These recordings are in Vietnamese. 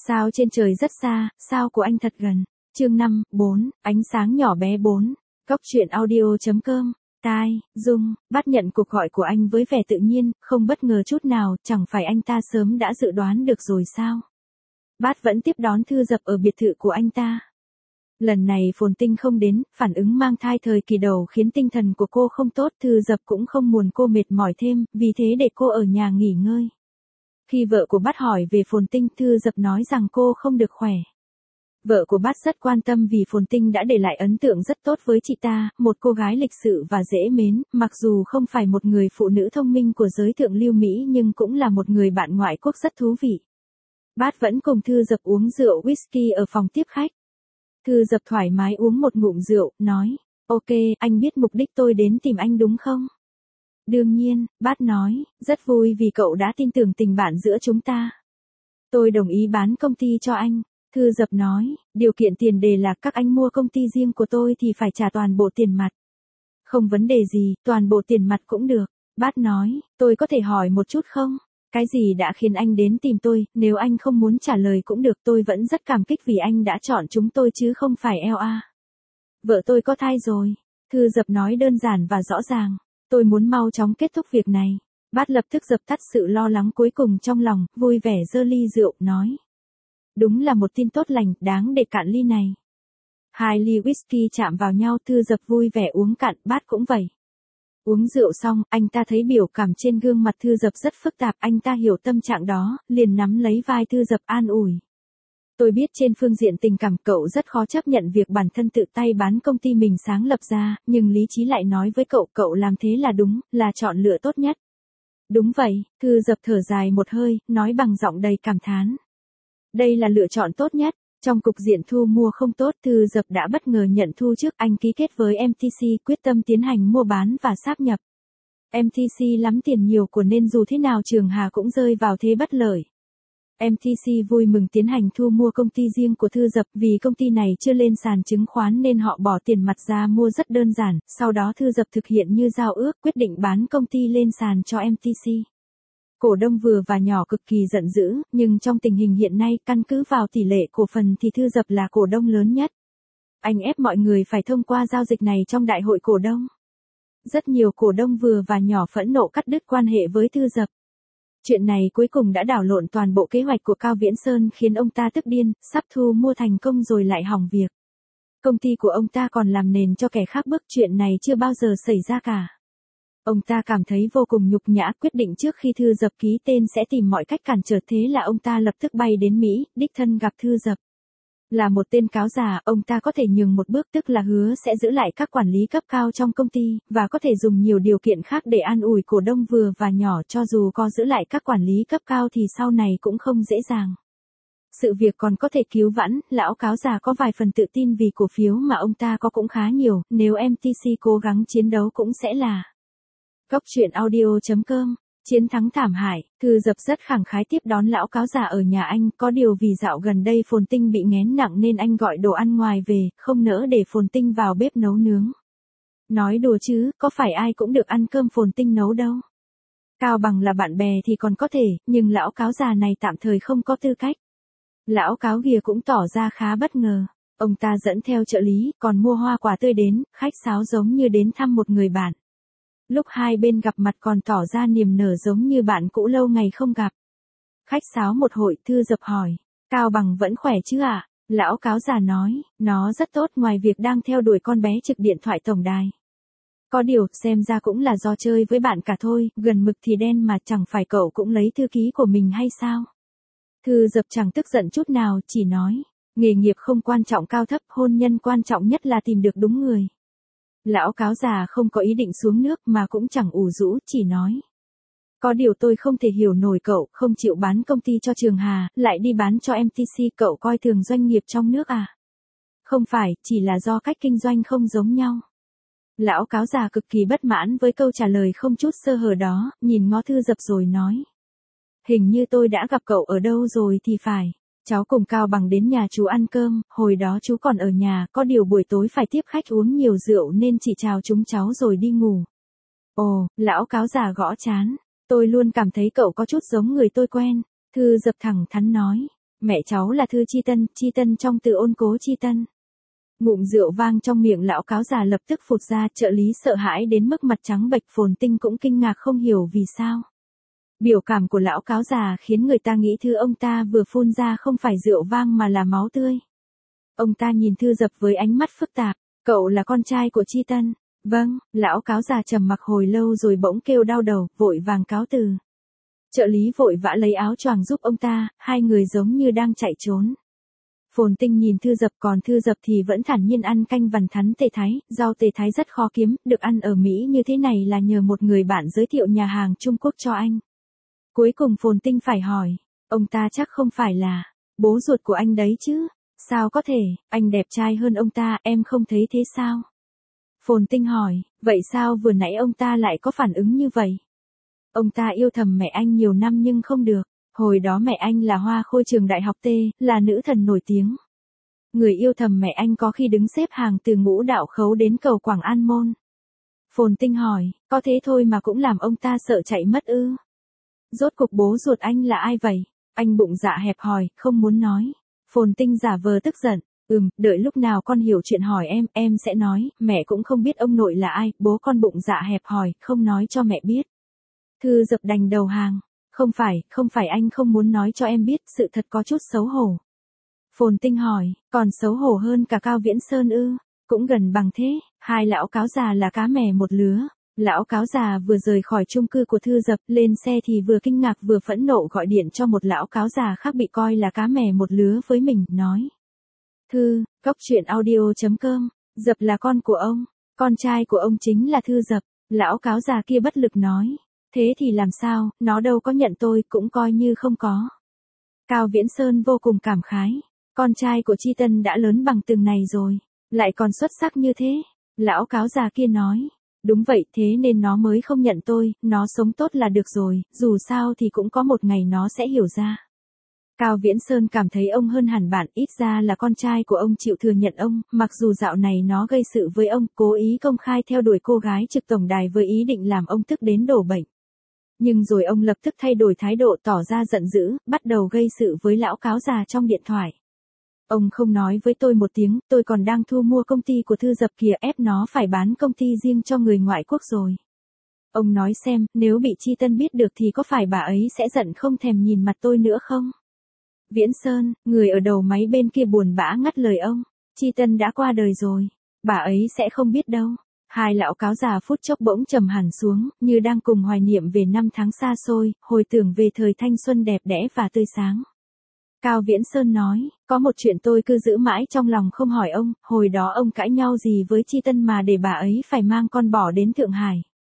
Sao trên trời rất xa, sao của anh thật gần. Chương 5, 4, ánh sáng nhỏ bé 4. Góc truyện audio.com. Tai, Dung, bắt nhận cuộc gọi của anh với vẻ tự nhiên, không bất ngờ chút nào, chẳng phải anh ta sớm đã dự đoán được rồi sao? Bát vẫn tiếp đón Thư Dập ở biệt thự của anh ta. Lần này Phồn Tinh không đến, phản ứng mang thai thời kỳ đầu khiến tinh thần của cô không tốt, Thư Dập cũng không muốn cô mệt mỏi thêm, vì thế để cô ở nhà nghỉ ngơi. Khi vợ của Bát hỏi về Phồn Tinh, Thư Dập nói rằng cô không được khỏe. Vợ của Bát rất quan tâm vì Phồn Tinh đã để lại ấn tượng rất tốt với chị ta, một cô gái lịch sự và dễ mến, mặc dù không phải một người phụ nữ thông minh của giới thượng lưu Mỹ nhưng cũng là một người bạn ngoại quốc rất thú vị. Bát vẫn cùng Thư Dập uống rượu whisky ở phòng tiếp khách. Thư Dập thoải mái uống một ngụm rượu, nói, ok, anh biết mục đích tôi đến tìm anh đúng không? Đương nhiên, Bát nói, rất vui vì cậu đã tin tưởng tình bạn giữa chúng ta. Tôi đồng ý bán công ty cho anh. Thư Dập nói, điều kiện tiền đề là các anh mua công ty riêng của tôi thì phải trả toàn bộ tiền mặt. Không vấn đề gì, toàn bộ tiền mặt cũng được. Bát nói, tôi có thể hỏi một chút không? Cái gì đã khiến anh đến tìm tôi, nếu anh không muốn trả lời cũng được, tôi vẫn rất cảm kích vì anh đã chọn chúng tôi chứ không phải LA. Vợ tôi có thai rồi. Thư Dập nói đơn giản và rõ ràng. Tôi muốn mau chóng kết thúc việc này. Bát lập tức dập tắt sự lo lắng cuối cùng trong lòng, vui vẻ giơ ly rượu, nói. Đúng là một tin tốt lành, đáng để cạn ly này. 2 ly whisky chạm vào nhau, Thư Dập vui vẻ uống cạn, Bát cũng vậy. Uống rượu xong, anh ta thấy biểu cảm trên gương mặt Thư Dập rất phức tạp, anh ta hiểu tâm trạng đó, liền nắm lấy vai Thư Dập an ủi. Tôi biết trên phương diện tình cảm cậu rất khó chấp nhận việc bản thân tự tay bán công ty mình sáng lập ra, nhưng lý trí lại nói với cậu làm thế là đúng, là chọn lựa tốt nhất. Đúng vậy, Thư Dập thở dài một hơi, nói bằng giọng đầy cảm thán. Đây là lựa chọn tốt nhất. Trong cục diện thu mua không tốt, Thư Dập đã bất ngờ nhận thu trước, anh ký kết với MTC, quyết tâm tiến hành mua bán và sáp nhập. MTC lắm tiền nhiều của nên dù thế nào Trường Hà cũng rơi vào thế bất lợi. MTC vui mừng tiến hành thu mua công ty riêng của Thư Dập, vì công ty này chưa lên sàn chứng khoán nên họ bỏ tiền mặt ra mua rất đơn giản, sau đó Thư Dập thực hiện như giao ước, quyết định bán công ty lên sàn cho MTC. Cổ đông vừa và nhỏ cực kỳ giận dữ, nhưng trong tình hình hiện nay, căn cứ vào tỷ lệ cổ phần thì Thư Dập là cổ đông lớn nhất. Anh ép mọi người phải thông qua giao dịch này trong đại hội cổ đông. Rất nhiều cổ đông vừa và nhỏ phẫn nộ cắt đứt quan hệ với Thư Dập. Chuyện này cuối cùng đã đảo lộn toàn bộ kế hoạch của Cao Viễn Sơn, khiến ông ta tức điên, sắp thu mua thành công rồi lại hỏng việc. Công ty của ông ta còn làm nền cho kẻ khác bước, chuyện này chưa bao giờ xảy ra cả. Ông ta cảm thấy vô cùng nhục nhã, quyết định trước khi Thư Dập ký tên sẽ tìm mọi cách cản trở, thế là ông ta lập tức bay đến Mỹ, đích thân gặp Thư Dập. Là một tên cáo già, ông ta có thể nhường một bước, tức là hứa sẽ giữ lại các quản lý cấp cao trong công ty, và có thể dùng nhiều điều kiện khác để an ủi cổ đông vừa và nhỏ, cho dù có giữ lại các quản lý cấp cao thì sau này cũng không dễ dàng. Sự việc còn có thể cứu vãn, lão cáo già có vài phần tự tin vì cổ phiếu mà ông ta có cũng khá nhiều, nếu MTC cố gắng chiến đấu cũng sẽ là. Góc truyện audio.com. Chiến thắng thảm hại, Thư Dập rất khẳng khái tiếp đón lão cáo già ở nhà anh, có điều vì dạo gần đây Phồn Tinh bị nghén nặng nên anh gọi đồ ăn ngoài về, không nỡ để Phồn Tinh vào bếp nấu nướng. Nói đùa chứ, có phải ai cũng được ăn cơm Phồn Tinh nấu đâu. Cao bằng là bạn bè thì còn có thể, nhưng lão cáo già này tạm thời không có tư cách. Lão cáo gìa cũng tỏ ra khá bất ngờ. Ông ta dẫn theo trợ lý, còn mua hoa quả tươi đến, khách sáo giống như đến thăm một người bạn. Lúc hai bên gặp mặt còn tỏ ra niềm nở giống như bạn cũ lâu ngày không gặp. Khách sáo một hội, Thư Dập hỏi, Cao bằng vẫn khỏe chứ ạ? Lão cáo già nói, nó rất tốt, ngoài việc đang theo đuổi con bé trực điện thoại tổng đài. Có điều, xem ra cũng là do chơi với bạn cả thôi, gần mực thì đen mà, chẳng phải cậu cũng lấy thư ký của mình hay sao? Thư Dập chẳng tức giận chút nào, chỉ nói, nghề nghiệp không quan trọng cao thấp, hôn nhân quan trọng nhất là tìm được đúng người. Lão cáo già không có ý định xuống nước mà cũng chẳng ủ rũ, chỉ nói. Có điều tôi không thể hiểu nổi cậu, không chịu bán công ty cho Trường Hà, lại đi bán cho MTC, cậu coi thường doanh nghiệp trong nước à? Không phải, chỉ là do cách kinh doanh không giống nhau. Lão cáo già cực kỳ bất mãn với câu trả lời không chút sơ hở đó, nhìn ngó Thư Dập rồi nói. Hình như tôi đã gặp cậu ở đâu rồi thì phải. Cháu cùng Cao bằng đến nhà chú ăn cơm, hồi đó chú còn ở nhà, có điều buổi tối phải tiếp khách uống nhiều rượu nên chỉ chào chúng cháu rồi đi ngủ. Ồ, lão cáo già gõ trán. Tôi luôn cảm thấy cậu có chút giống người tôi quen. Thư Dập thẳng thắn nói. Mẹ cháu là Thư Chi Tân trong từ ôn cố Chi Tân. Ngụm rượu vang trong miệng lão cáo già lập tức phụt ra, trợ lý sợ hãi đến mức mặt trắng bệch, Phồn Tinh cũng kinh ngạc không hiểu vì sao. Biểu cảm của lão cáo già khiến người ta nghĩ thứ ông ta vừa phun ra không phải rượu vang mà là máu tươi. Ông ta nhìn Thư Dập với ánh mắt phức tạp, cậu là con trai của Chi Tân. Vâng, lão cáo già trầm mặc hồi lâu rồi bỗng kêu đau đầu, vội vàng cáo từ. Trợ lý vội vã lấy áo choàng giúp ông ta, hai người giống như đang chạy trốn. Phồn Tinh nhìn Thư Dập, còn Thư Dập thì vẫn thản nhiên ăn canh vằn thắn tề thái, rau tề thái rất khó kiếm, được ăn ở Mỹ như thế này là nhờ một người bạn giới thiệu nhà hàng Trung Quốc cho anh. Cuối cùng Phồn Tinh phải hỏi, ông ta chắc không phải là bố ruột của anh đấy chứ? Sao có thể, anh đẹp trai hơn ông ta, em không thấy thế sao? Phồn Tinh hỏi, vậy sao vừa nãy ông ta lại có phản ứng như vậy? Ông ta yêu thầm mẹ anh nhiều năm nhưng không được. Hồi đó mẹ anh là hoa khôi trường đại học T, là nữ thần nổi tiếng. Người yêu thầm mẹ anh có khi đứng xếp hàng từ Ngũ Đạo Khấu đến cầu Quảng An Môn. Phồn Tinh hỏi, có thế thôi mà cũng làm ông ta sợ chạy mất ư? Rốt cuộc bố ruột anh là ai vậy? Anh bụng dạ hẹp hòi, không muốn nói. Phồn Tinh giả vờ tức giận, đợi lúc nào con hiểu chuyện hỏi em sẽ nói, mẹ cũng không biết ông nội là ai, bố con bụng dạ hẹp hòi, không nói cho mẹ biết. Thư Dập đành đầu hàng. Không phải anh không muốn nói cho em biết, sự thật có chút xấu hổ. Phồn Tinh hỏi, còn xấu hổ hơn cả Cao Viễn Sơn ư? Cũng gần bằng thế, hai lão cáo già là cá mè một lứa. Lão cáo già vừa rời khỏi chung cư của Thư Dập, lên xe thì vừa kinh ngạc vừa phẫn nộ gọi điện cho một lão cáo già khác bị coi là cá mè một lứa với mình, nói. Thư, coctruyện.audio.com, Dập là con của ông, con trai của ông chính là Thư Dập. Lão cáo già kia bất lực nói. Thế thì làm sao, nó đâu có nhận tôi, cũng coi như không có. Cao Viễn Sơn vô cùng cảm khái. Con trai của Chi Tân đã lớn bằng từng này rồi, lại còn xuất sắc như thế. Lão cáo già kia nói. Đúng vậy, thế nên nó mới không nhận tôi, nó sống tốt là được rồi, dù sao thì cũng có một ngày nó sẽ hiểu ra. Cao Viễn Sơn cảm thấy ông hơn hẳn bạn, ít ra là con trai của ông chịu thừa nhận ông, mặc dù dạo này nó gây sự với ông, cố ý công khai theo đuổi cô gái trực tổng đài với ý định làm ông tức đến đổ bệnh. Nhưng rồi ông lập tức thay đổi thái độ, tỏ ra giận dữ, bắt đầu gây sự với lão cáo già trong điện thoại. Ông không nói với tôi một tiếng, tôi còn đang thu mua công ty của Thư Dập kìa, ép nó phải bán công ty riêng cho người ngoại quốc rồi. Ông nói xem, nếu bị Chi Tân biết được thì có phải bà ấy sẽ giận không thèm nhìn mặt tôi nữa không? Viễn Sơn, người ở đầu máy bên kia buồn bã ngắt lời ông. Chi Tân đã qua đời rồi. Bà ấy sẽ không biết đâu. Hai lão cáo già phút chốc bỗng trầm hẳn xuống, như đang cùng hoài niệm về năm tháng xa xôi, hồi tưởng về thời thanh xuân đẹp đẽ và tươi sáng. Cao Viễn Sơn nói, có một chuyện tôi cứ giữ mãi trong lòng không hỏi ông, hồi đó ông cãi nhau gì với Chi Tân mà để bà ấy phải mang con bỏ đến Thượng Hải.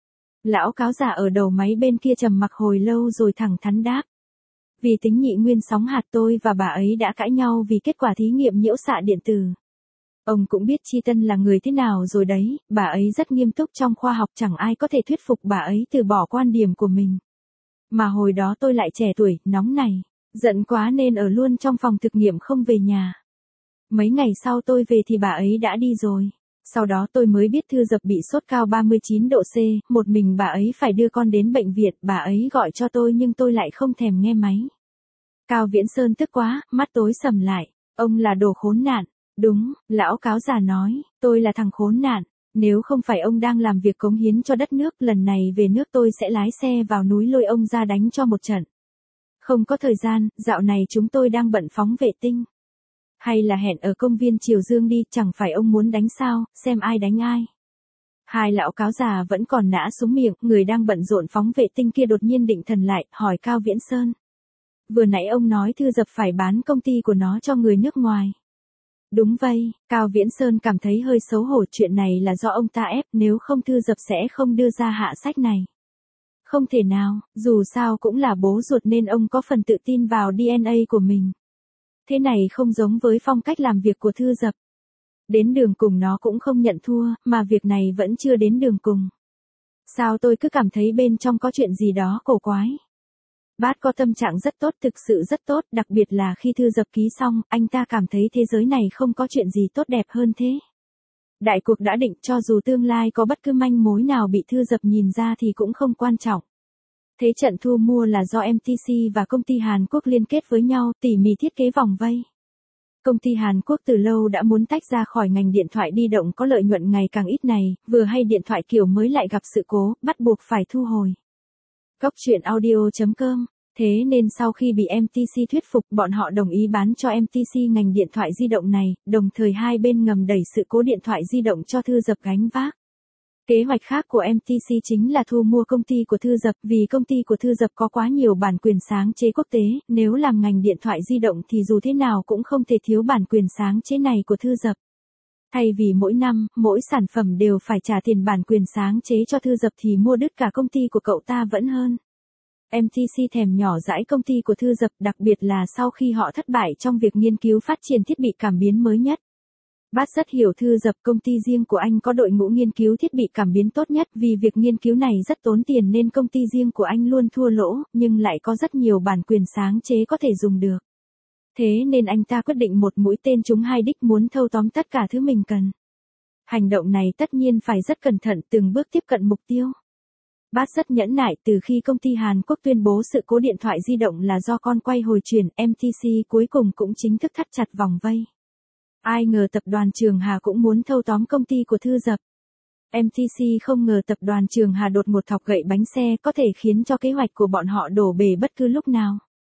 Lão cáo già ở đầu máy bên kia trầm mặc hồi lâu rồi thẳng thắn đáp. Vì tính nhị nguyên sóng hạt tôi và bà ấy đã cãi nhau vì kết quả thí nghiệm nhiễu xạ điện tử. Ông cũng biết Chi Tân là người thế nào rồi đấy, bà ấy rất nghiêm túc trong khoa học, chẳng ai có thể thuyết phục bà ấy từ bỏ quan điểm của mình. Mà hồi đó tôi lại trẻ tuổi, nóng này, giận quá nên ở luôn trong phòng thực nghiệm không về nhà. Mấy ngày sau tôi về thì bà ấy đã đi rồi. Sau đó tôi mới biết Thư Dập bị sốt cao 39 độ C, một mình bà ấy phải đưa con đến bệnh viện, bà ấy gọi cho tôi nhưng tôi lại không thèm nghe máy. Cao Viễn Sơn tức quá, mắt tối sầm lại, ông là đồ khốn nạn. Đúng, lão cáo già nói, tôi là thằng khốn nạn, nếu không phải ông đang làm việc cống hiến cho đất nước, lần này về nước tôi sẽ lái xe vào núi lôi ông ra đánh cho một trận. Không có thời gian, dạo này chúng tôi đang bận phóng vệ tinh. Hay là hẹn ở công viên Triều Dương đi, chẳng phải ông muốn đánh sao, xem ai đánh ai. Hai lão cáo già vẫn còn nã súng miệng, người đang bận rộn phóng vệ tinh kia đột nhiên định thần lại, hỏi Cao Viễn Sơn. Vừa nãy ông nói Thư Dập phải bán công ty của nó cho người nước ngoài. Đúng vậy, Cao Viễn Sơn cảm thấy hơi xấu hổ, chuyện này là do ông ta ép, nếu không Thư Dập sẽ không đưa ra hạ sách này. Không thể nào, dù sao cũng là bố ruột nên ông có phần tự tin vào DNA của mình. Thế này không giống với phong cách làm việc của Thư Dập. Đến đường cùng nó cũng không nhận thua, mà việc này vẫn chưa đến đường cùng. Sao tôi cứ cảm thấy bên trong có chuyện gì đó cổ quái. Bát có tâm trạng rất tốt, thực sự rất tốt, đặc biệt là khi Thư Dập ký xong, anh ta cảm thấy thế giới này không có chuyện gì tốt đẹp hơn thế. Đại cuộc đã định, cho dù tương lai có bất cứ manh mối nào bị Thư Dập nhìn ra thì cũng không quan trọng. Thế trận thu mua là do MTC và công ty Hàn Quốc liên kết với nhau tỉ mỉ thiết kế vòng vây. Công ty Hàn Quốc từ lâu đã muốn tách ra khỏi ngành điện thoại di động có lợi nhuận ngày càng ít này, vừa hay điện thoại kiểu mới lại gặp sự cố, bắt buộc phải thu hồi. Góc truyện audio.com. Thế nên sau khi bị MTC thuyết phục, bọn họ đồng ý bán cho MTC ngành điện thoại di động này, đồng thời hai bên ngầm đẩy sự cố điện thoại di động cho Thư Dập gánh vác. Kế hoạch khác của MTC chính là thu mua công ty của Thư Dập, vì công ty của Thư Dập có quá nhiều bản quyền sáng chế quốc tế, nếu làm ngành điện thoại di động thì dù thế nào cũng không thể thiếu bản quyền sáng chế này của Thư Dập. Thay vì mỗi năm, mỗi sản phẩm đều phải trả tiền bản quyền sáng chế cho Thư Dập thì mua đứt cả công ty của cậu ta vẫn hơn. MTC thèm nhỏ dãi công ty của Thư Dập, đặc biệt là sau khi họ thất bại trong việc nghiên cứu phát triển thiết bị cảm biến mới nhất. Bát rất hiểu Thư Dập, công ty riêng của anh có đội ngũ nghiên cứu thiết bị cảm biến tốt nhất, vì việc nghiên cứu này rất tốn tiền nên công ty riêng của anh luôn thua lỗ, nhưng lại có rất nhiều bản quyền sáng chế có thể dùng được. Thế nên anh ta quyết định một mũi tên trúng hai đích, muốn thâu tóm tất cả thứ mình cần. Hành động này tất nhiên phải rất cẩn thận, từng bước tiếp cận mục tiêu. Bát rất nhẫn nại, từ khi công ty Hàn Quốc tuyên bố sự cố điện thoại di động là do con quay hồi chuyển, MTC cuối cùng cũng chính thức thắt chặt vòng vây. Ai ngờ tập đoàn Trường Hà cũng muốn thâu tóm công ty của Thư Dập. MTC không ngờ tập đoàn Trường Hà đột ngột thọc gậy bánh xe, có thể khiến cho kế hoạch của bọn họ đổ bể bất cứ lúc nào.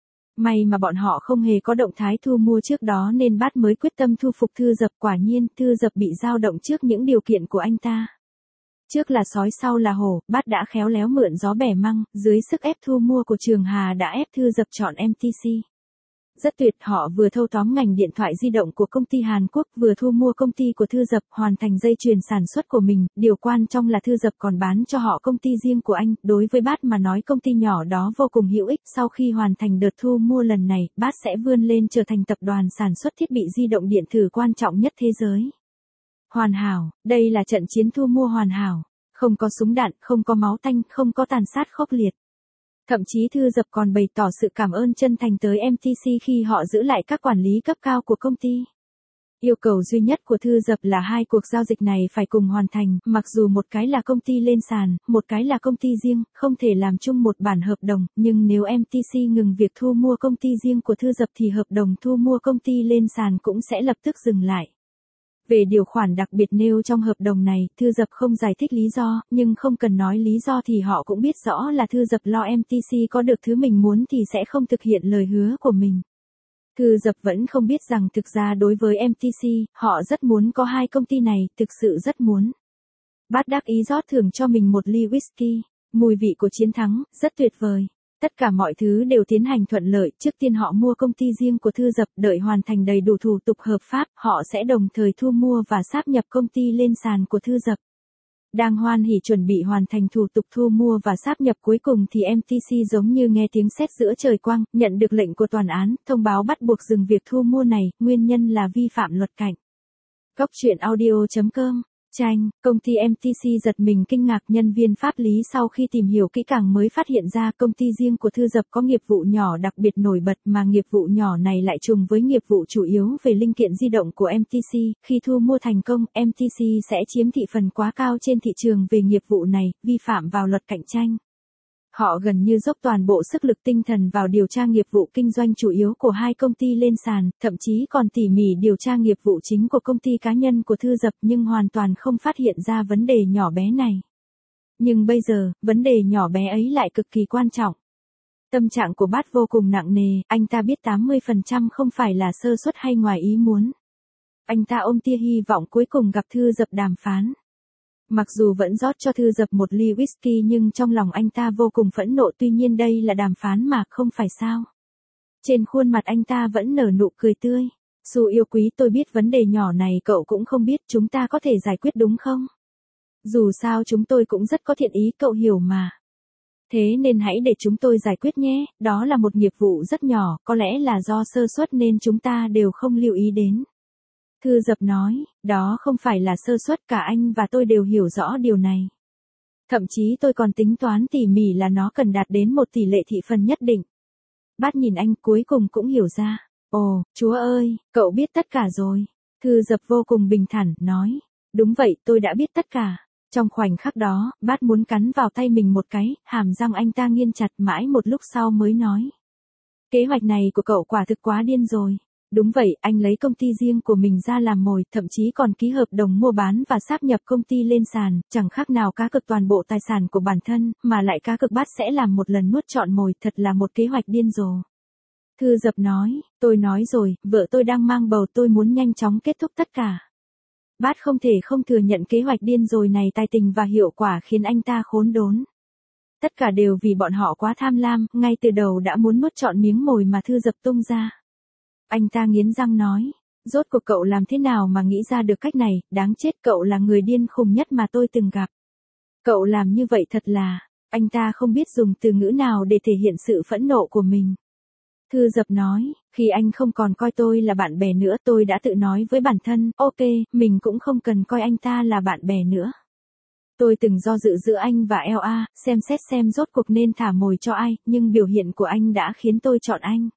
May mà bọn họ không hề có động thái thu mua trước đó nên Bát mới quyết tâm thu phục Thư Dập. Quả nhiên, Thư Dập bị dao động trước những điều kiện của anh ta. Trước là sói sau là hổ, Bát đã khéo léo mượn gió bẻ măng, dưới sức ép thu mua của Trường Hà đã ép Thư Dập chọn MTC. Rất tuyệt, họ vừa thâu tóm ngành điện thoại di động của công ty Hàn Quốc, vừa thu mua công ty của Thư Dập, hoàn thành dây chuyền sản xuất của mình. Điều quan trọng là Thư Dập còn bán cho họ công ty riêng của anh. Đối với Bát mà nói, công ty nhỏ đó vô cùng hữu ích. Sau khi hoàn thành đợt thu mua lần này, Bát sẽ vươn lên trở thành tập đoàn sản xuất thiết bị di động điện tử quan trọng nhất thế giới. Hoàn hảo, đây là trận chiến thu mua hoàn hảo. Không có súng đạn, không có máu tanh, không có tàn sát khốc liệt. Thậm chí Thư Dập còn bày tỏ sự cảm ơn chân thành tới MTC khi họ giữ lại các quản lý cấp cao của công ty. Yêu cầu duy nhất của Thư Dập là hai cuộc giao dịch này phải cùng hoàn thành, mặc dù một cái là công ty lên sàn, một cái là công ty riêng, không thể làm chung một bản hợp đồng, nhưng nếu MTC ngừng việc thu mua công ty riêng của Thư Dập thì hợp đồng thu mua công ty lên sàn cũng sẽ lập tức dừng lại. Về điều khoản đặc biệt nêu trong hợp đồng này, Thư Dập không giải thích lý do, nhưng không cần nói lý do thì họ cũng biết rõ là Thư Dập lo MTC có được thứ mình muốn thì sẽ không thực hiện lời hứa của mình. Thư Dập vẫn không biết rằng thực ra đối với MTC, họ rất muốn có hai công ty này, thực sự rất muốn. Bát đắc ý rót thưởng cho mình một ly whisky, mùi vị của chiến thắng, rất tuyệt vời. Tất cả mọi thứ đều tiến hành thuận lợi, trước tiên họ mua công ty riêng của Thư Dập, đợi hoàn thành đầy đủ thủ tục hợp pháp, họ sẽ đồng thời thu mua và sáp nhập công ty lên sàn của Thư Dập. Đang hoan hỉ chuẩn bị hoàn thành thủ tục thu mua và sáp nhập cuối cùng thì MTC giống như nghe tiếng sét giữa trời quang, nhận được lệnh của tòa án, thông báo bắt buộc dừng việc thu mua này, nguyên nhân là vi phạm luật cạnh. Góc truyện audio.com. Tranh, công ty MTC giật mình kinh ngạc, nhân viên pháp lý sau khi tìm hiểu kỹ càng mới phát hiện ra công ty riêng của Thư Dập có nghiệp vụ nhỏ đặc biệt nổi bật, mà nghiệp vụ nhỏ này lại trùng với nghiệp vụ chủ yếu về linh kiện di động của MTC. Khi thu mua thành công, MTC sẽ chiếm thị phần quá cao trên thị trường về nghiệp vụ này, vi phạm vào luật cạnh tranh. Họ gần như dốc toàn bộ sức lực tinh thần vào điều tra nghiệp vụ kinh doanh chủ yếu của hai công ty lên sàn, thậm chí còn tỉ mỉ điều tra nghiệp vụ chính của công ty cá nhân của Thư Dập, nhưng hoàn toàn không phát hiện ra vấn đề nhỏ bé này. Nhưng bây giờ, vấn đề nhỏ bé ấy lại cực kỳ quan trọng. Tâm trạng của Bát vô cùng nặng nề, anh ta biết 80% không phải là sơ suất hay ngoài ý muốn. Anh ta ôm tia hy vọng cuối cùng gặp Thư Dập đàm phán. Mặc dù vẫn rót cho Thư Dập một ly whisky nhưng trong lòng anh ta vô cùng phẫn nộ, tuy nhiên đây là đàm phán mà, không phải sao. Trên khuôn mặt anh ta vẫn nở nụ cười tươi. Su yêu quý, tôi biết vấn đề nhỏ này cậu cũng không biết, chúng ta có thể giải quyết đúng không? Dù sao chúng tôi cũng rất có thiện ý, cậu hiểu mà. Thế nên hãy để chúng tôi giải quyết nhé, đó là một nghiệp vụ rất nhỏ, có lẽ là do sơ suất nên chúng ta đều không lưu ý đến. Thư Dập nói, đó không phải là sơ suất, cả anh và tôi đều hiểu rõ điều này. Thậm chí tôi còn tính toán tỉ mỉ là nó cần đạt đến một tỷ lệ thị phần nhất định. Bát nhìn anh cuối cùng cũng hiểu ra. Ồ, Chúa ơi, cậu biết tất cả rồi. Thư Dập vô cùng bình thản, nói. Đúng vậy, tôi đã biết tất cả. Trong khoảnh khắc đó, Bát muốn cắn vào tay mình một cái, hàm răng anh ta nghiến chặt mãi một lúc sau mới nói. Kế hoạch này của cậu quả thực quá điên rồi. Đúng vậy, anh lấy công ty riêng của mình ra làm mồi, thậm chí còn ký hợp đồng mua bán và sáp nhập công ty lên sàn, chẳng khác nào cá cược toàn bộ tài sản của bản thân, mà lại cá cược Bát sẽ làm một lần nuốt trọn mồi, thật là một kế hoạch điên rồ. Thư Dập nói, tôi nói rồi, vợ tôi đang mang bầu, tôi muốn nhanh chóng kết thúc tất cả. Bát không thể không thừa nhận kế hoạch điên rồ này tài tình và hiệu quả khiến anh ta khốn đốn. Tất cả đều vì bọn họ quá tham lam, ngay từ đầu đã muốn nuốt trọn miếng mồi mà Thư Dập tung ra. Anh ta nghiến răng nói, rốt cuộc cậu làm thế nào mà nghĩ ra được cách này, đáng chết, cậu là người điên khùng nhất mà tôi từng gặp. Cậu làm như vậy thật là, anh ta không biết dùng từ ngữ nào để thể hiện sự phẫn nộ của mình. Thư Dập nói, khi anh không còn coi tôi là bạn bè nữa, tôi đã tự nói với bản thân, ok, mình cũng không cần coi anh ta là bạn bè nữa. Tôi từng do dự giữa anh và LA, xem xét xem rốt cuộc nên thả mồi cho ai, nhưng biểu hiện của anh đã khiến tôi chọn anh.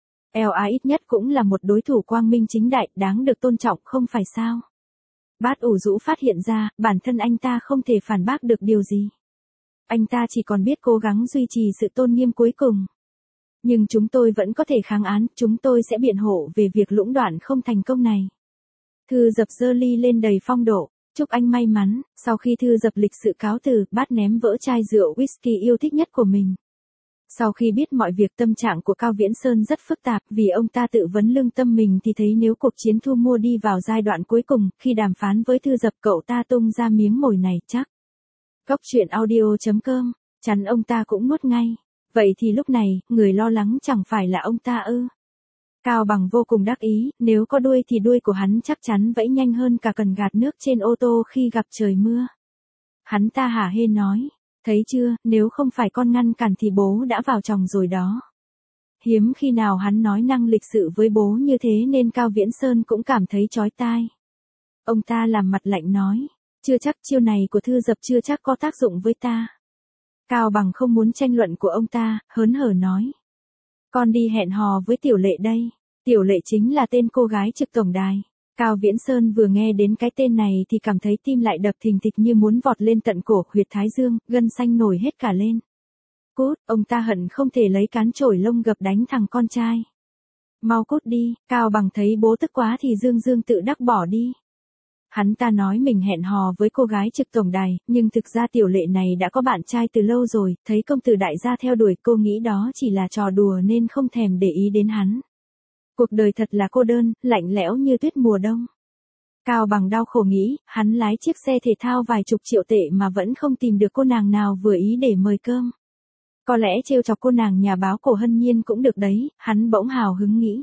LA ít nhất cũng là một đối thủ quang minh chính đại, đáng được tôn trọng, không phải sao? Bát ủ rũ phát hiện ra, bản thân anh ta không thể phản bác được điều gì. Anh ta chỉ còn biết cố gắng duy trì sự tôn nghiêm cuối cùng. Nhưng chúng tôi vẫn có thể kháng án, chúng tôi sẽ biện hộ về việc lũng đoạn không thành công này. Thư Dập giơ ly lên đầy phong độ, chúc anh may mắn. Sau khi Thư Dập lịch sự cáo từ, Bát ném vỡ chai rượu whisky yêu thích nhất của mình. Sau khi biết mọi việc, tâm trạng của Cao Viễn Sơn rất phức tạp, vì ông ta tự vấn lương tâm mình thì thấy nếu cuộc chiến thu mua đi vào giai đoạn cuối cùng, khi đàm phán với Thư Dập cậu ta tung ra miếng mồi này chắc. Góc truyện audio.com, chắn ông ta cũng nuốt ngay. Vậy thì lúc này, người lo lắng chẳng phải là ông ta ư? Cao Bằng vô cùng đắc ý, nếu có đuôi thì đuôi của hắn chắc chắn vẫy nhanh hơn cả cần gạt nước trên ô tô khi gặp trời mưa. Hắn ta hả hê nói, thấy chưa, nếu không phải con ngăn cản thì bố đã vào chồng rồi đó. Hiếm khi nào hắn nói năng lịch sự với bố như thế nên Cao Viễn Sơn cũng cảm thấy chói tai. Ông ta làm mặt lạnh nói, chưa chắc chiêu này của Thư Dập chưa chắc có tác dụng với ta. Cao Bằng không muốn tranh luận của ông ta, hớn hở nói. Con đi hẹn hò với Tiểu Lệ đây. Tiểu Lệ chính là tên cô gái trực tổng đài. Cao Viễn Sơn vừa nghe đến cái tên này thì cảm thấy tim lại đập thình thịch như muốn vọt lên tận cổ, huyệt thái dương, gân xanh nổi hết cả lên. Cút, ông ta hận không thể lấy cán chổi lông gập đánh thằng con trai. Mau cút đi, Cao Bằng thấy bố tức quá thì dương dương tự đắc bỏ đi. Hắn ta nói mình hẹn hò với cô gái trực tổng đài, nhưng thực ra Tiểu Lệ này đã có bạn trai từ lâu rồi, thấy công tử đại gia theo đuổi cô nghĩ đó chỉ là trò đùa nên không thèm để ý đến hắn. Cuộc đời thật là cô đơn, lạnh lẽo như tuyết mùa đông. Cao Bằng đau khổ nghĩ, hắn lái chiếc xe thể thao vài chục triệu tệ mà vẫn không tìm được cô nàng nào vừa ý để mời cơm. Có lẽ trêu chọc cô nàng nhà báo Cổ Hân Nhiên cũng được đấy, hắn bỗng hào hứng nghĩ.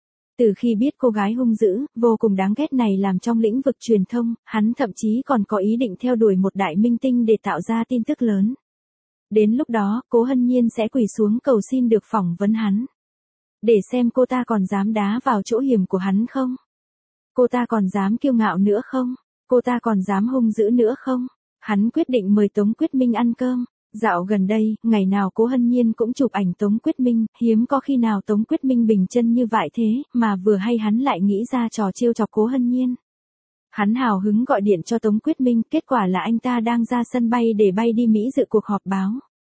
Từ khi biết cô gái hung dữ, vô cùng đáng ghét này làm trong lĩnh vực truyền thông, hắn thậm chí còn có ý định theo đuổi một đại minh tinh để tạo ra tin tức lớn. Đến lúc đó, Cố Hân Nhiên sẽ quỳ xuống cầu xin được phỏng vấn hắn. Để xem cô ta còn dám đá vào chỗ hiểm của hắn không? Cô ta còn dám kiêu ngạo nữa không? Cô ta còn dám hung dữ nữa không? Hắn quyết định mời Tống Quyết Minh ăn cơm. Dạo gần đây, ngày nào Cố Hân Nhiên cũng chụp ảnh Tống Quyết Minh, hiếm có khi nào Tống Quyết Minh bình chân như vậy thế, mà vừa hay hắn lại nghĩ ra trò trêu chọc Cố Hân Nhiên. Hắn hào hứng gọi điện cho Tống Quyết Minh, kết quả là anh ta đang ra sân bay để bay đi Mỹ dự cuộc họp báo.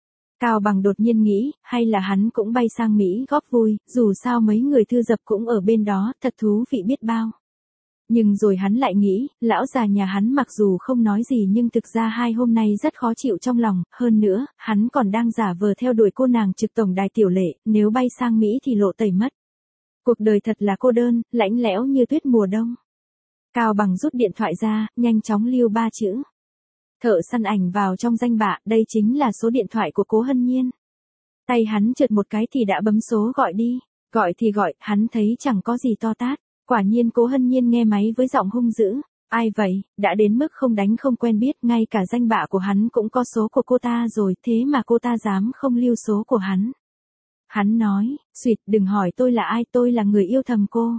Cao Bằng đột nhiên nghĩ, hay là hắn cũng bay sang Mỹ góp vui, dù sao mấy người Thư Dập cũng ở bên đó, thật thú vị biết bao. Nhưng rồi hắn lại nghĩ, lão già nhà hắn mặc dù không nói gì nhưng thực ra hai hôm nay rất khó chịu trong lòng, hơn nữa, hắn còn đang giả vờ theo đuổi cô nàng trực tổng đài Tiểu Lệ, nếu bay sang Mỹ thì lộ tẩy mất. Cuộc đời thật là cô đơn, lạnh lẽo như tuyết mùa đông. Cao Bằng rút điện thoại ra, nhanh chóng lưu 3 chữ. Thợ săn ảnh vào trong danh bạ, đây chính là số điện thoại của Cố Hân Nhiên. Tay hắn trượt một cái thì đã bấm số gọi đi, gọi thì gọi, hắn thấy chẳng có gì to tát. Quả nhiên Cố Hân Nhiên nghe máy với giọng hung dữ, ai vậy, đã đến mức không đánh không quen biết, ngay cả danh bạ của hắn cũng có số của cô ta rồi, thế mà cô ta dám không lưu số của hắn. Hắn nói, xuyệt, đừng hỏi tôi là ai, tôi là người yêu thầm cô.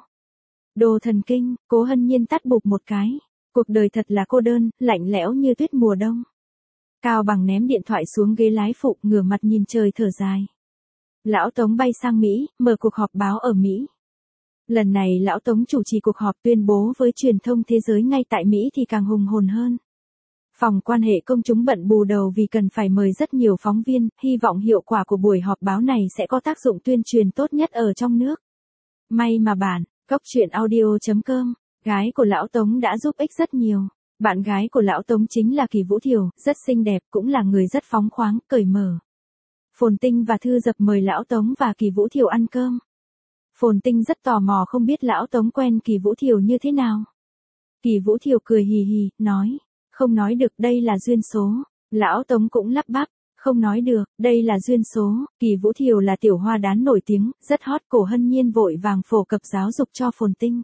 Đồ thần kinh, Cố Hân Nhiên tắt bụp một cái. Cuộc đời thật là cô đơn, lạnh lẽo như tuyết mùa đông. Cao Bằng ném điện thoại xuống ghế lái phụ, ngửa mặt nhìn trời thở dài. Lão Tống bay sang Mỹ, mở cuộc họp báo ở Mỹ. Lần này lão Tống chủ trì cuộc họp tuyên bố với truyền thông thế giới ngay tại Mỹ thì càng hùng hồn hơn. Phòng quan hệ công chúng bận bù đầu vì cần phải mời rất nhiều phóng viên, hy vọng hiệu quả của buổi họp báo này sẽ có tác dụng tuyên truyền tốt nhất ở trong nước. May mà bản, Cóc Truyện Audio.com, gái của Lão Tống đã giúp ích rất nhiều. Bạn gái của Lão Tống chính là Kỳ Vũ Thiều, rất xinh đẹp, cũng là người rất phóng khoáng, cởi mở. Phồn Tinh và Thư Dập mời Lão Tống và Kỳ Vũ Thiều ăn cơm. Phồn Tinh rất tò mò không biết Lão Tống quen Kỳ Vũ Thiều như thế nào. Kỳ Vũ Thiều cười hì hì, nói, không nói được, đây là duyên số. Lão Tống cũng lắp bắp, không nói được, đây là duyên số. Kỳ Vũ Thiều là tiểu hoa đán nổi tiếng, rất hot. Cổ Hân Nhiên vội vàng phổ cập giáo dục cho Phồn Tinh.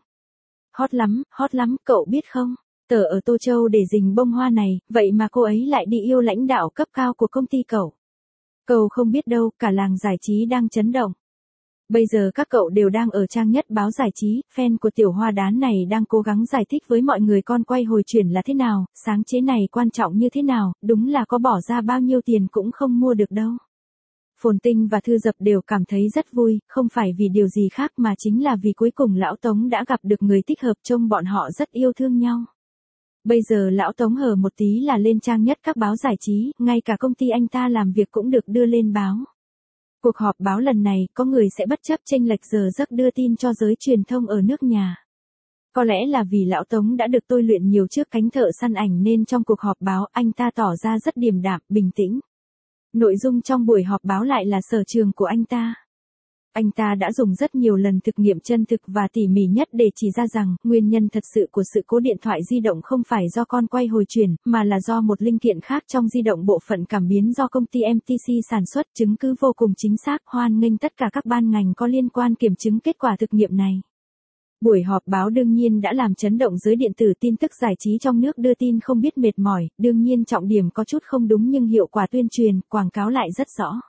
Hot lắm, cậu biết không? Tớ ở Tô Châu để rình bông hoa này, vậy mà cô ấy lại đi yêu lãnh đạo cấp cao của công ty cậu. Cậu không biết đâu, cả làng giải trí đang chấn động. Bây giờ các cậu đều đang ở trang nhất báo giải trí, fan của tiểu hoa đán này đang cố gắng giải thích với mọi người con quay hồi chuyển là thế nào, sáng chế này quan trọng như thế nào, đúng là có bỏ ra bao nhiêu tiền cũng không mua được đâu. Phồn Tinh và Thư Dập đều cảm thấy rất vui, không phải vì điều gì khác mà chính là vì cuối cùng Lão Tống đã gặp được người thích hợp, trông bọn họ rất yêu thương nhau. Bây giờ Lão Tống hở một tí là lên trang nhất các báo giải trí, ngay cả công ty anh ta làm việc cũng được đưa lên báo. Cuộc họp báo lần này, có người sẽ bất chấp chênh lệch giờ giấc đưa tin cho giới truyền thông ở nước nhà. Có lẽ là vì Lão Tống đã được tôi luyện nhiều trước cánh thợ săn ảnh nên trong cuộc họp báo anh ta tỏ ra rất điềm đạm, bình tĩnh. Nội dung trong buổi họp báo lại là sở trường của anh ta. Anh ta đã dùng rất nhiều lần thực nghiệm chân thực và tỉ mỉ nhất để chỉ ra rằng, nguyên nhân thật sự của sự cố điện thoại di động không phải do con quay hồi chuyển, mà là do một linh kiện khác trong di động, bộ phận cảm biến do công ty MTC sản xuất. Chứng cứ vô cùng chính xác, hoan nghênh tất cả các ban ngành có liên quan kiểm chứng kết quả thực nghiệm này. Buổi họp báo đương nhiên đã làm chấn động giới điện tử, tin tức giải trí trong nước đưa tin không biết mệt mỏi, đương nhiên trọng điểm có chút không đúng nhưng hiệu quả tuyên truyền, quảng cáo lại rất rõ.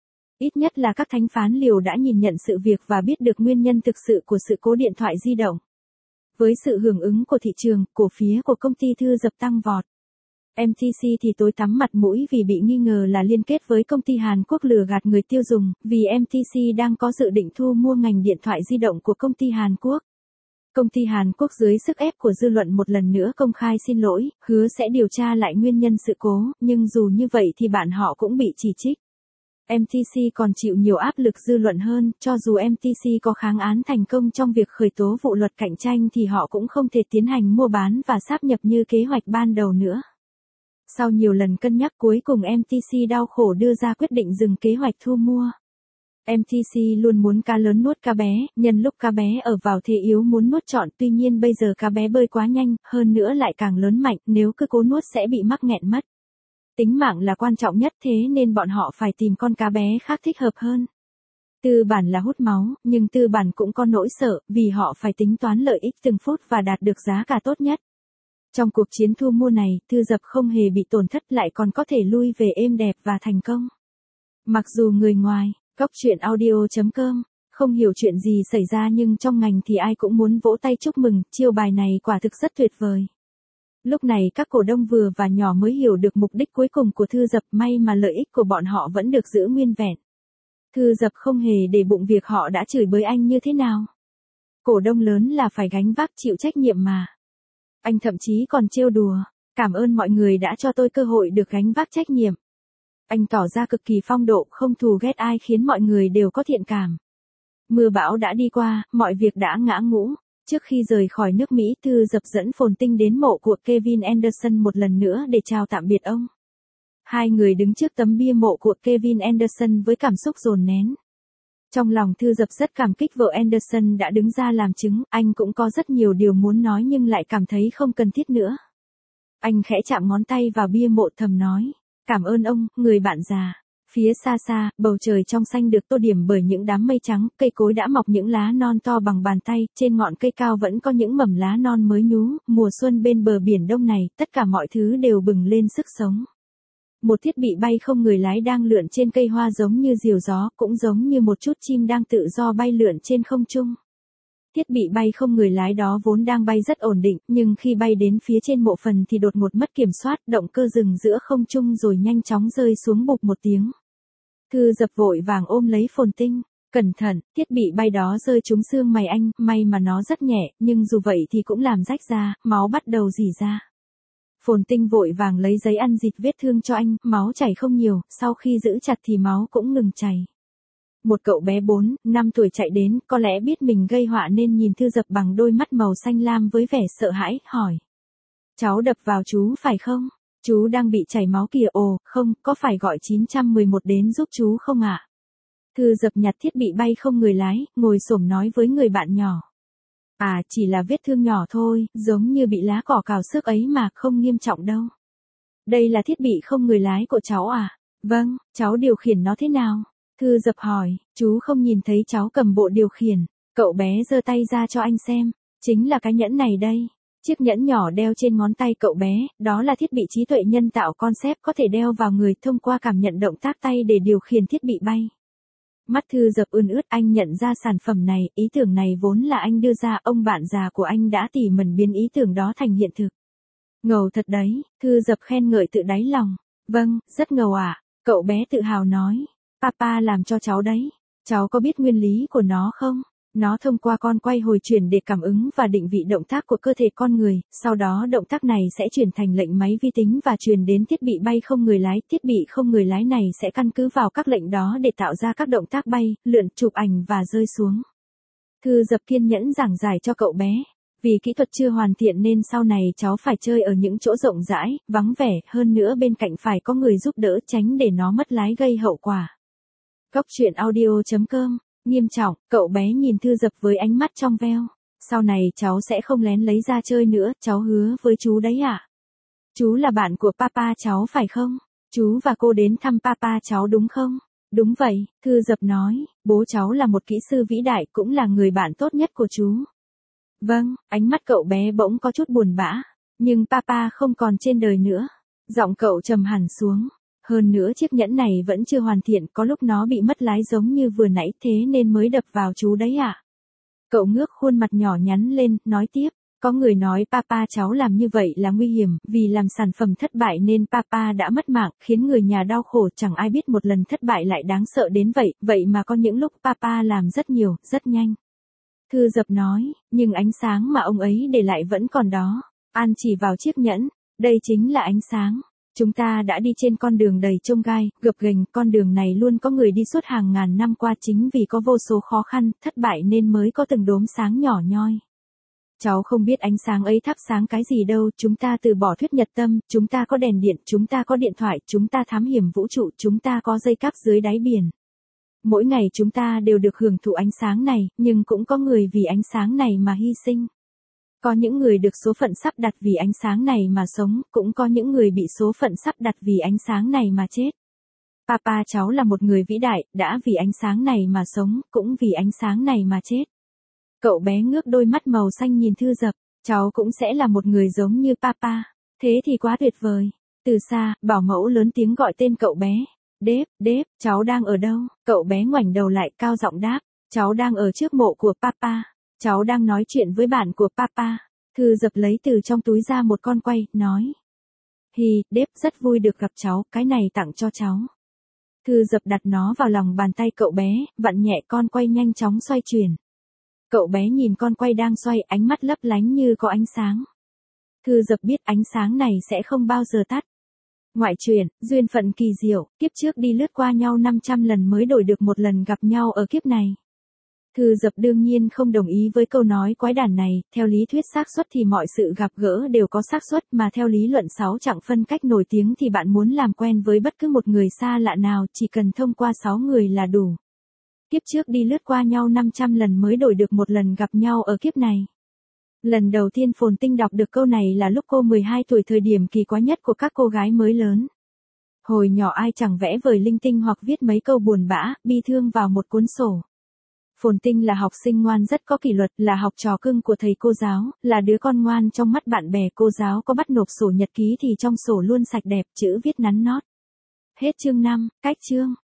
Ít nhất là các thánh phán liều đã nhìn nhận sự việc và biết được nguyên nhân thực sự của sự cố điện thoại di động. Với sự hưởng ứng của thị trường, cổ phiếu của công ty Thư Dập tăng vọt. MTC thì tối tăm mặt mũi vì bị nghi ngờ là liên kết với công ty Hàn Quốc lừa gạt người tiêu dùng, vì MTC đang có dự định thu mua ngành điện thoại di động của công ty Hàn Quốc. Công ty Hàn Quốc dưới sức ép của dư luận một lần nữa công khai xin lỗi, hứa sẽ điều tra lại nguyên nhân sự cố, nhưng dù như vậy thì bạn họ cũng bị chỉ trích. MTC còn chịu nhiều áp lực dư luận hơn, cho dù MTC có kháng án thành công trong việc khởi tố vụ luật cạnh tranh thì họ cũng không thể tiến hành mua bán và sáp nhập như kế hoạch ban đầu nữa. Sau nhiều lần cân nhắc cuối cùng MTC đau khổ đưa ra quyết định dừng kế hoạch thu mua. MTC luôn muốn cá lớn nuốt cá bé, nhân lúc cá bé ở vào thế yếu muốn nuốt trọn, tuy nhiên bây giờ cá bé bơi quá nhanh, hơn nữa lại càng lớn mạnh, nếu cứ cố nuốt sẽ bị mắc nghẹn mất. Tính mạng là quan trọng nhất, thế nên bọn họ phải tìm con cá bé khác thích hợp hơn. Tư bản là hút máu, nhưng tư bản cũng có nỗi sợ, vì họ phải tính toán lợi ích từng phút và đạt được giá cả tốt nhất. Trong cuộc chiến thu mua này, Thư Dập không hề bị tổn thất, lại còn có thể lui về êm đẹp và thành công. Mặc dù người ngoài, Cóc Truyện Audio.com, không hiểu chuyện gì xảy ra nhưng trong ngành thì ai cũng muốn vỗ tay chúc mừng, chiêu bài này quả thực rất tuyệt vời. Lúc này các cổ đông vừa và nhỏ mới hiểu được mục đích cuối cùng của Thư Dập, may mà lợi ích của bọn họ vẫn được giữ nguyên vẹn. Thư Dập không hề để bụng việc họ đã chửi bới anh như thế nào. Cổ đông lớn là phải gánh vác chịu trách nhiệm mà. Anh thậm chí còn trêu đùa, cảm ơn mọi người đã cho tôi cơ hội được gánh vác trách nhiệm. Anh tỏ ra cực kỳ phong độ, không thù ghét ai khiến mọi người đều có thiện cảm. Mưa bão đã đi qua, mọi việc đã ngã ngũ. Trước khi rời khỏi nước Mỹ, Thư Dập dẫn Phồn Tinh đến mộ của Kevin Anderson một lần nữa để chào tạm biệt ông. Hai người đứng trước tấm bia mộ của Kevin Anderson với cảm xúc dồn nén. Trong lòng Thư Dập rất cảm kích vợ Anderson đã đứng ra làm chứng, anh cũng có rất nhiều điều muốn nói nhưng lại cảm thấy không cần thiết nữa. Anh khẽ chạm ngón tay vào bia mộ thầm nói, cảm ơn ông, người bạn già. Phía xa xa, bầu trời trong xanh được tô điểm bởi những đám mây trắng, cây cối đã mọc những lá non to bằng bàn tay, trên ngọn cây cao vẫn có những mầm lá non mới nhú, mùa xuân bên bờ biển Đông này, tất cả mọi thứ đều bừng lên sức sống. Một thiết bị bay không người lái đang lượn trên cây hoa giống như diều gió, cũng giống như một chút chim đang tự do bay lượn trên không trung. Thiết bị bay không người lái đó vốn đang bay rất ổn định, nhưng khi bay đến phía trên mộ phần thì đột ngột mất kiểm soát, động cơ dừng giữa không trung rồi nhanh chóng rơi xuống bụp một tiếng. Thư Dập vội vàng ôm lấy Phồn Tinh, cẩn thận, thiết bị bay đó rơi trúng xương mày anh, may mà nó rất nhẹ, nhưng dù vậy thì cũng làm rách ra, máu bắt đầu rỉ ra. Phồn Tinh vội vàng lấy giấy ăn dịch vết thương cho anh, máu chảy không nhiều, sau khi giữ chặt thì máu cũng ngừng chảy. Một cậu bé 4, 5 tuổi chạy đến, có lẽ biết mình gây họa nên nhìn Thư Dập bằng đôi mắt màu xanh lam với vẻ sợ hãi, hỏi. Cháu đập vào chú phải không? Chú đang bị chảy máu kìa. Ồ, không, có phải gọi 911 đến giúp chú không ạ? Thư Dập nhặt thiết bị bay không người lái, ngồi xổm nói với người bạn nhỏ. À, chỉ là vết thương nhỏ thôi, giống như bị lá cỏ cào xước ấy mà, không nghiêm trọng đâu. Đây là thiết bị không người lái của cháu à? Vâng, cháu điều khiển nó thế nào? Thư Dập hỏi, chú không nhìn thấy cháu cầm bộ điều khiển. Cậu bé giơ tay ra cho anh xem, chính là cái nhẫn này đây. Chiếc nhẫn nhỏ đeo trên ngón tay cậu bé, đó là thiết bị trí tuệ nhân tạo concept có thể đeo vào người thông qua cảm nhận động tác tay để điều khiển thiết bị bay. Mắt Thư Dập ươn ướt, anh nhận ra sản phẩm này, ý tưởng này vốn là anh đưa ra, ông bạn già của anh đã tỉ mẩn biến ý tưởng đó thành hiện thực. Ngầu thật đấy, Thư Dập khen ngợi tự đáy lòng. Vâng, rất ngầu ạ, cậu bé tự hào nói. Papa làm cho cháu đấy. Cháu có biết nguyên lý của nó không? Nó thông qua con quay hồi chuyển để cảm ứng và định vị động tác của cơ thể con người, sau đó động tác này sẽ chuyển thành lệnh máy vi tính và truyền đến thiết bị bay không người lái. Thiết bị không người lái này sẽ căn cứ vào các lệnh đó để tạo ra các động tác bay, lượn, chụp ảnh và rơi xuống. Thư Dập kiên nhẫn giảng giải cho cậu bé. Vì kỹ thuật chưa hoàn thiện nên sau này cháu phải chơi ở những chỗ rộng rãi, vắng vẻ, hơn nữa bên cạnh phải có người giúp đỡ tránh để nó mất lái gây hậu quả. Góc truyện audio.com. Nghiêm trọng, cậu bé nhìn Thư Dập với ánh mắt trong veo. Sau này cháu sẽ không lén lấy ra chơi nữa, cháu hứa với chú đấy ạ. Chú là bạn của papa cháu phải không? Chú và cô đến thăm papa cháu đúng không? Đúng vậy, Thư Dập nói, bố cháu là một kỹ sư vĩ đại cũng là người bạn tốt nhất của chú. Vâng, ánh mắt cậu bé bỗng có chút buồn bã. Nhưng papa không còn trên đời nữa. Giọng cậu trầm hẳn xuống. Hơn nữa chiếc nhẫn này vẫn chưa hoàn thiện, có lúc nó bị mất lái giống như vừa nãy thế nên mới đập vào chú đấy ạ. Cậu ngước khuôn mặt nhỏ nhắn lên, nói tiếp, có người nói papa cháu làm như vậy là nguy hiểm, vì làm sản phẩm thất bại nên papa đã mất mạng, khiến người nhà đau khổ, chẳng ai biết một lần thất bại lại đáng sợ đến vậy, vậy mà có những lúc papa làm rất nhiều, rất nhanh. Thư Dập nói, nhưng ánh sáng mà ông ấy để lại vẫn còn đó. An chỉ vào chiếc nhẫn, đây chính là ánh sáng. Chúng ta đã đi trên con đường đầy chông gai, gập ghềnh, con đường này luôn có người đi suốt hàng ngàn năm qua, chính vì có vô số khó khăn, thất bại nên mới có từng đốm sáng nhỏ nhoi. Cháu không biết ánh sáng ấy thắp sáng cái gì đâu, chúng ta từ bỏ thuyết nhật tâm, chúng ta có đèn điện, chúng ta có điện thoại, chúng ta thám hiểm vũ trụ, chúng ta có dây cáp dưới đáy biển. Mỗi ngày chúng ta đều được hưởng thụ ánh sáng này, nhưng cũng có người vì ánh sáng này mà hy sinh. Có những người được số phận sắp đặt vì ánh sáng này mà sống, cũng có những người bị số phận sắp đặt vì ánh sáng này mà chết. Papa cháu là một người vĩ đại, đã vì ánh sáng này mà sống, cũng vì ánh sáng này mà chết. Cậu bé ngước đôi mắt màu xanh nhìn Thư Dập, cháu cũng sẽ là một người giống như papa. Thế thì quá tuyệt vời. Từ xa, bảo mẫu lớn tiếng gọi tên cậu bé. Đếp, Đếp, cháu đang ở đâu? Cậu bé ngoảnh đầu lại, cao giọng đáp, cháu đang ở trước mộ của papa. Cháu đang nói chuyện với bạn của papa. Thư Dập lấy từ trong túi ra một con quay, nói. Hi, Đếp, rất vui được gặp cháu, cái này tặng cho cháu. Thư Dập đặt nó vào lòng bàn tay cậu bé, vặn nhẹ con quay nhanh chóng xoay chuyển. Cậu bé nhìn con quay đang xoay, ánh mắt lấp lánh như có ánh sáng. Thư Dập biết ánh sáng này sẽ không bao giờ tắt. Ngoại truyện, duyên phận kỳ diệu, kiếp trước đi lướt qua nhau 500 lần mới đổi được một lần gặp nhau ở kiếp này. Thư Dập đương nhiên không đồng ý với câu nói quái đản này, theo lý thuyết xác suất thì mọi sự gặp gỡ đều có xác suất, mà theo lý luận 6 chặng phân cách nổi tiếng thì bạn muốn làm quen với bất cứ một người xa lạ nào, chỉ cần thông qua 6 người là đủ. Kiếp trước đi lướt qua nhau 500 lần mới đổi được một lần gặp nhau ở kiếp này. Lần đầu tiên Phồn Tinh đọc được câu này là lúc cô 12 tuổi, thời điểm kỳ quái nhất của các cô gái mới lớn. Hồi nhỏ ai chẳng vẽ vời linh tinh hoặc viết mấy câu buồn bã, bi thương vào một cuốn sổ. Phồn Tinh là học sinh ngoan rất có kỷ luật, là học trò cưng của thầy cô giáo, là đứa con ngoan trong mắt bạn bè. Cô giáo có bắt nộp sổ nhật ký thì trong sổ luôn sạch đẹp, chữ viết nắn nót. Hết chương 5, cách chương.